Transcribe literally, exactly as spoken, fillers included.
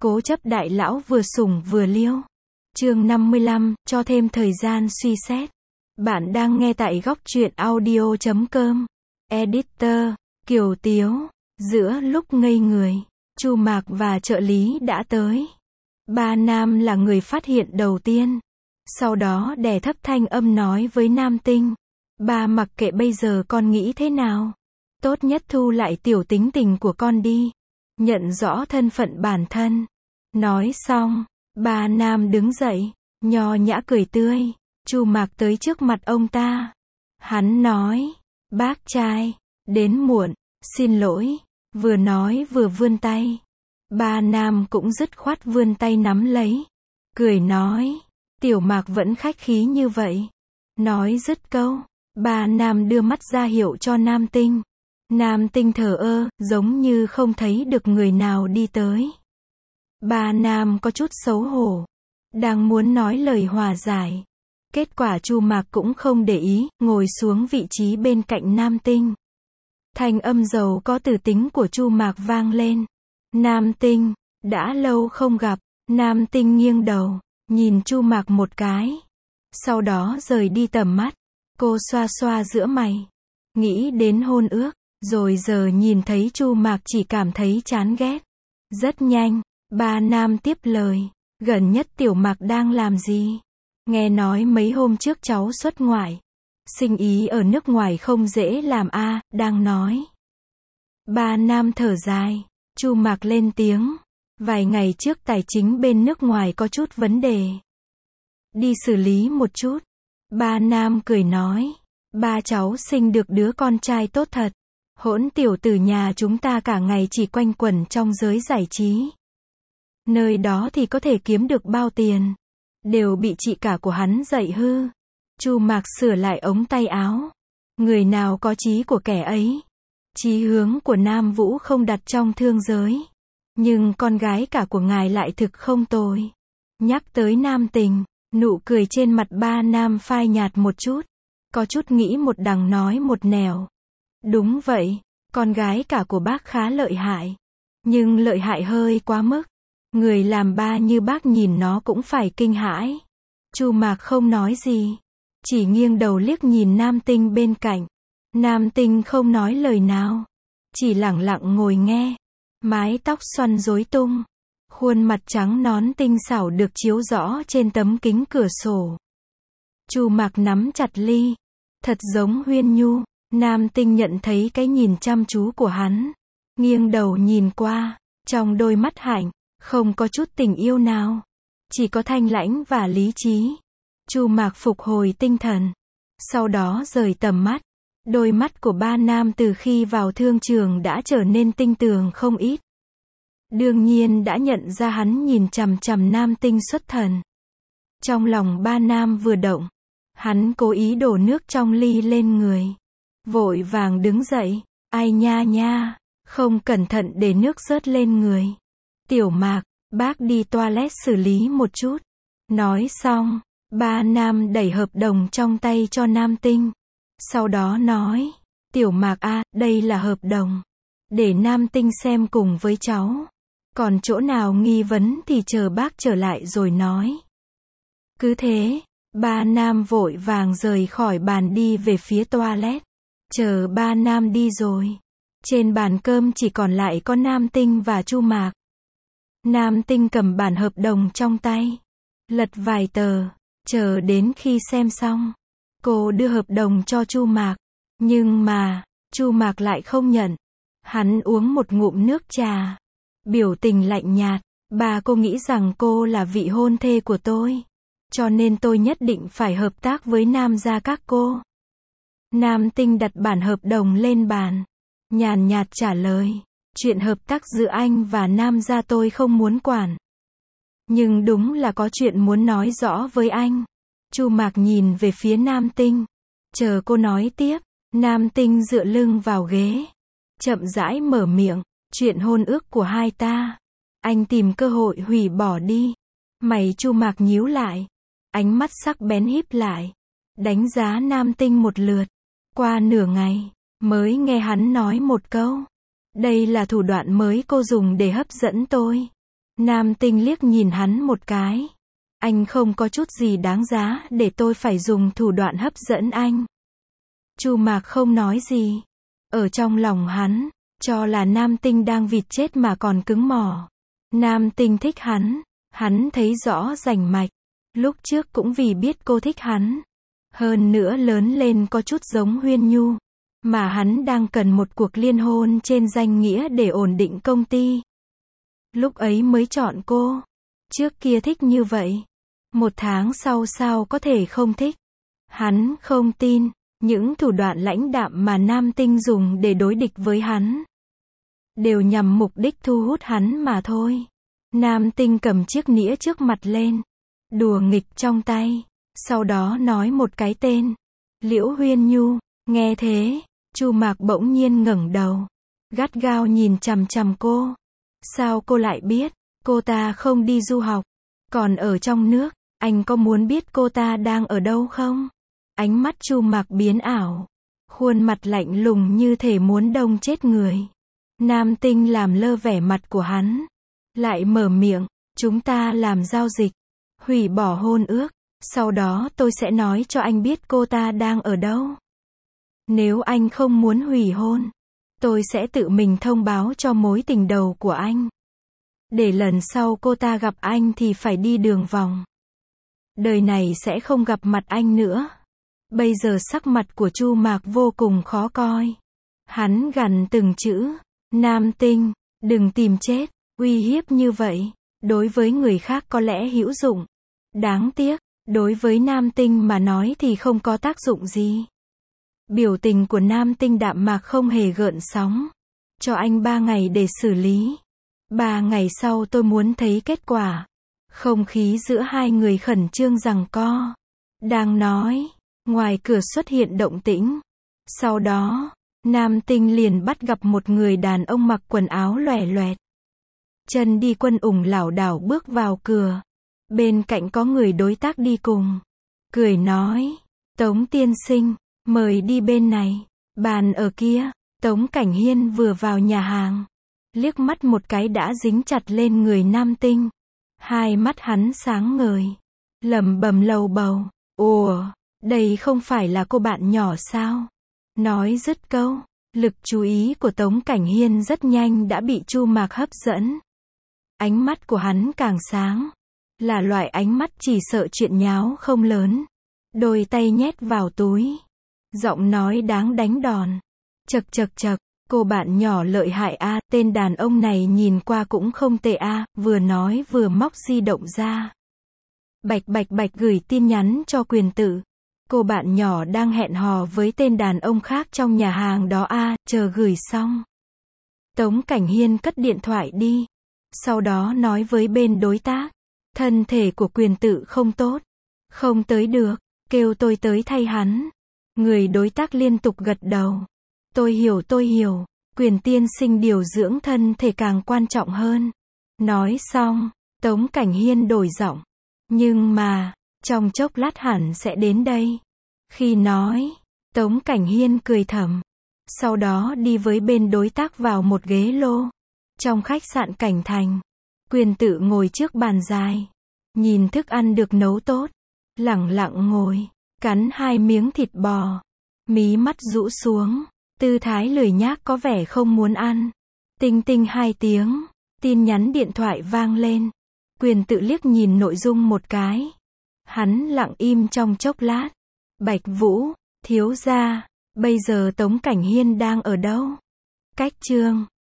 Cố chấp đại lão vừa sủng vừa liêu. Chương năm mươi lăm, cho thêm thời gian suy xét. Bạn đang nghe tại góc truyện audio chấm com. Editor, Kiều Tiếu. Giữa lúc ngây người, Chu Mạc và trợ lý đã tới. Ba Nam là người phát hiện đầu tiên. Sau đó đè thấp thanh âm nói với Nam Tinh. Ba mặc kệ bây giờ con nghĩ thế nào. Tốt nhất thu lại tiểu tính tình của con đi. Nhận rõ thân phận bản thân. Nói xong, ba Nam đứng dậy, nho nhã cười tươi. Chu Mạc tới trước mặt ông ta. Hắn nói, bác trai, đến muộn, xin lỗi. Vừa nói vừa vươn tay. Ba Nam cũng dứt khoát vươn tay nắm lấy. Cười nói, tiểu Mạc vẫn khách khí như vậy. Nói dứt câu, ba Nam đưa mắt ra hiệu cho Nam Tinh. Nam Tinh thờ ơ, giống như không thấy được người nào đi tới. Ba Nam có chút xấu hổ, đang muốn nói lời hòa giải. Kết quả Chu Mạc cũng không để ý, ngồi xuống vị trí bên cạnh Nam Tinh. Thanh âm giàu có từ tính của Chu Mạc vang lên. Nam Tinh, đã lâu không gặp. Nam Tinh nghiêng đầu, nhìn Chu Mạc một cái. Sau đó rời đi tầm mắt. Cô xoa xoa giữa mày, nghĩ đến hôn ước, rồi giờ nhìn thấy Chu Mạc chỉ cảm thấy chán ghét. Rất nhanh, ba Nam tiếp lời, gần nhất tiểu Mạc đang làm gì? Nghe nói mấy hôm trước cháu xuất ngoại. Sinh ý ở nước ngoài không dễ làm a, à, đang nói. Ba Nam thở dài, Chu Mạc lên tiếng. Vài ngày trước tài chính bên nước ngoài có chút vấn đề. Đi xử lý một chút. Ba Nam cười nói. Ba cháu sinh được đứa con trai tốt thật. Hỗn tiểu tử nhà chúng ta cả ngày chỉ quanh quẩn trong giới giải trí. Nơi đó thì có thể kiếm được bao tiền. Đều bị chị cả của hắn dạy hư. Chu Mạc sửa lại ống tay áo. Người nào có chí của kẻ ấy. Chí hướng của Nam Vũ không đặt trong thương giới. Nhưng con gái cả của ngài lại thực không tồi. Nhắc tới Nam Tình, nụ cười trên mặt ba Nam phai nhạt một chút. Có chút nghĩ một đằng nói một nẻo. Đúng vậy, con gái cả của bác khá lợi hại. Nhưng lợi hại hơi quá mức. Người làm ba như bác nhìn nó cũng phải kinh hãi. Chu Mạc không nói gì. Chỉ nghiêng đầu liếc nhìn Nam Tinh bên cạnh. Nam Tinh không nói lời nào. Chỉ lẳng lặng ngồi nghe. Mái tóc xoăn rối tung. Khuôn mặt trắng nón tinh xảo được chiếu rõ trên tấm kính cửa sổ. Chu Mạc nắm chặt ly. Thật giống Huyên Nhu. Nam Tinh nhận thấy cái nhìn chăm chú của hắn. Nghiêng đầu nhìn qua. Trong đôi mắt hạnh, không có chút tình yêu nào. Chỉ có thanh lãnh và lý trí. Chu Mạc phục hồi tinh thần. Sau đó rời tầm mắt. Đôi mắt của ba Nam từ khi vào thương trường đã trở nên tinh tường không ít. Đương nhiên đã nhận ra hắn nhìn chằm chằm Nam Tinh xuất thần. Trong lòng ba Nam vừa động. Hắn cố ý đổ nước trong ly lên người. Vội vàng đứng dậy. Ai nha nha. Không cẩn thận để nước rớt lên người. Tiểu Mạc, bác đi toilet xử lý một chút. Nói xong, ba Nam đẩy hợp đồng trong tay cho Nam Tinh. Sau đó nói, tiểu Mạc a, đây là hợp đồng. Để Nam Tinh xem cùng với cháu. Còn chỗ nào nghi vấn thì chờ bác trở lại rồi nói. Cứ thế, ba Nam vội vàng rời khỏi bàn đi về phía toilet. Chờ ba Nam đi rồi. Trên bàn cơm chỉ còn lại có Nam Tinh và Chu Mạc. Nam Tinh cầm bản hợp đồng trong tay. Lật vài tờ. Chờ đến khi xem xong. Cô đưa hợp đồng cho Chu Mạc. Nhưng mà, Chu Mạc lại không nhận. Hắn uống một ngụm nước trà. Biểu tình lạnh nhạt. Bà cô nghĩ rằng cô là vị hôn thê của tôi. Cho nên tôi nhất định phải hợp tác với Nam gia các cô. Nam Tinh đặt bản hợp đồng lên bàn. Nhàn nhạt trả lời. Chuyện hợp tác giữa anh và Nam gia tôi không muốn quản. Nhưng đúng là có chuyện muốn nói rõ với anh. Chu Mạc nhìn về phía Nam Tinh. Chờ cô nói tiếp. Nam Tinh dựa lưng vào ghế. Chậm rãi mở miệng. Chuyện hôn ước của hai ta. Anh tìm cơ hội hủy bỏ đi. Mày Chu Mạc nhíu lại. Ánh mắt sắc bén híp lại. Đánh giá Nam Tinh một lượt. Qua nửa ngày, mới nghe hắn nói một câu. Đây là thủ đoạn mới cô dùng để hấp dẫn tôi. Nam Tinh liếc nhìn hắn một cái. Anh không có chút gì đáng giá để tôi phải dùng thủ đoạn hấp dẫn anh. Chu Mạc không nói gì. Ở trong lòng hắn, cho là Nam Tinh đang vịt chết mà còn cứng mỏ. Nam Tinh thích hắn, hắn thấy rõ rành mạch. Lúc trước cũng vì biết cô thích hắn. Hơn nữa lớn lên có chút giống Huyên Nhu. Mà hắn đang cần một cuộc liên hôn trên danh nghĩa để ổn định công ty. Lúc ấy mới chọn cô. Trước kia thích như vậy. Một tháng sau sao có thể không thích. Hắn không tin. Những thủ đoạn lãnh đạm mà Nam Tinh dùng để đối địch với hắn. Đều nhằm mục đích thu hút hắn mà thôi. Nam Tinh cầm chiếc nĩa trước mặt lên. Đùa nghịch trong tay. Sau đó nói một cái tên. Liễu Huyên Nhu. Nghe thế, Chu Mạc bỗng nhiên ngẩng đầu. Gắt gao nhìn chằm chằm cô. Sao cô lại biết? Cô ta không đi du học. Còn ở trong nước. Anh có muốn biết cô ta đang ở đâu không? Ánh mắt Chu Mạc biến ảo. Khuôn mặt lạnh lùng như thể muốn đông chết người. Nam Tinh làm lơ vẻ mặt của hắn. Lại mở miệng. Chúng ta làm giao dịch. Hủy bỏ hôn ước. Sau đó tôi sẽ nói cho anh biết cô ta đang ở đâu. Nếu anh không muốn hủy hôn, tôi sẽ tự mình thông báo cho mối tình đầu của anh. Để lần sau cô ta gặp anh thì phải đi đường vòng. Đời này sẽ không gặp mặt anh nữa. Bây giờ sắc mặt của Chu Mạc vô cùng khó coi. Hắn gằn từng chữ. Nam Tinh, đừng tìm chết. Uy hiếp như vậy, đối với người khác có lẽ hữu dụng. Đáng tiếc, đối với Nam Tinh mà nói thì không có tác dụng gì. Biểu tình của Nam Tinh đạm mạc không hề gợn sóng. Cho anh ba ngày để xử lý. Ba ngày sau tôi muốn thấy kết quả. Không khí giữa hai người khẩn trương giằng co. Đang nói, ngoài cửa xuất hiện động tĩnh. Sau đó, Nam Tinh liền bắt gặp một người đàn ông mặc quần áo loè loẹt. Chân đi quân ủng lảo đảo bước vào cửa. Bên cạnh có người đối tác đi cùng. Cười nói, Tống tiên sinh, mời đi bên này. Bàn ở kia. Tống Cảnh Hiên vừa vào nhà hàng. Liếc mắt một cái đã dính chặt lên người Nam Tinh. Hai mắt hắn sáng ngời. Lẩm bẩm lầu bầu. Ồ, đây không phải là cô bạn nhỏ sao? Nói dứt câu. Lực chú ý của Tống Cảnh Hiên rất nhanh đã bị Chu Mạc hấp dẫn. Ánh mắt của hắn càng sáng. Là loại ánh mắt chỉ sợ chuyện nháo không lớn. Đôi tay nhét vào túi. Giọng nói đáng đánh đòn. Chậc chậc chậc, cô bạn nhỏ lợi hại a, à, tên đàn ông này nhìn qua cũng không tệ a, à, vừa nói vừa móc di động ra. Bạch bạch bạch gửi tin nhắn cho Quyền Tử. Cô bạn nhỏ đang hẹn hò với tên đàn ông khác trong nhà hàng đó a, à, chờ gửi xong. Tống Cảnh Hiên cất điện thoại đi. Sau đó nói với bên đối tác. Thân thể của Quyền Tử không tốt. Không tới được, kêu tôi tới thay hắn. Người đối tác liên tục gật đầu. Tôi hiểu tôi hiểu, Quyền tiên sinh điều dưỡng thân thể càng quan trọng hơn. Nói xong, Tống Cảnh Hiên đổi giọng. Nhưng mà, trong chốc lát hẳn sẽ đến đây. Khi nói, Tống Cảnh Hiên cười thầm. Sau đó đi với bên đối tác vào một ghế lô. Trong khách sạn Cảnh Thành, Quyền Tử ngồi trước bàn dài. Nhìn thức ăn được nấu tốt. Lẳng lặng ngồi, cắn hai miếng thịt bò. Mí mắt rũ xuống. Tư thái lười nhác có vẻ không muốn ăn. Tinh tinh hai tiếng. Tin nhắn điện thoại vang lên. Quyền Tử liếc nhìn nội dung một cái. Hắn lặng im trong chốc lát. Bạch Vũ, thiếu gia, bây giờ Tống Cảnh Hiên đang ở đâu? Cách Trương,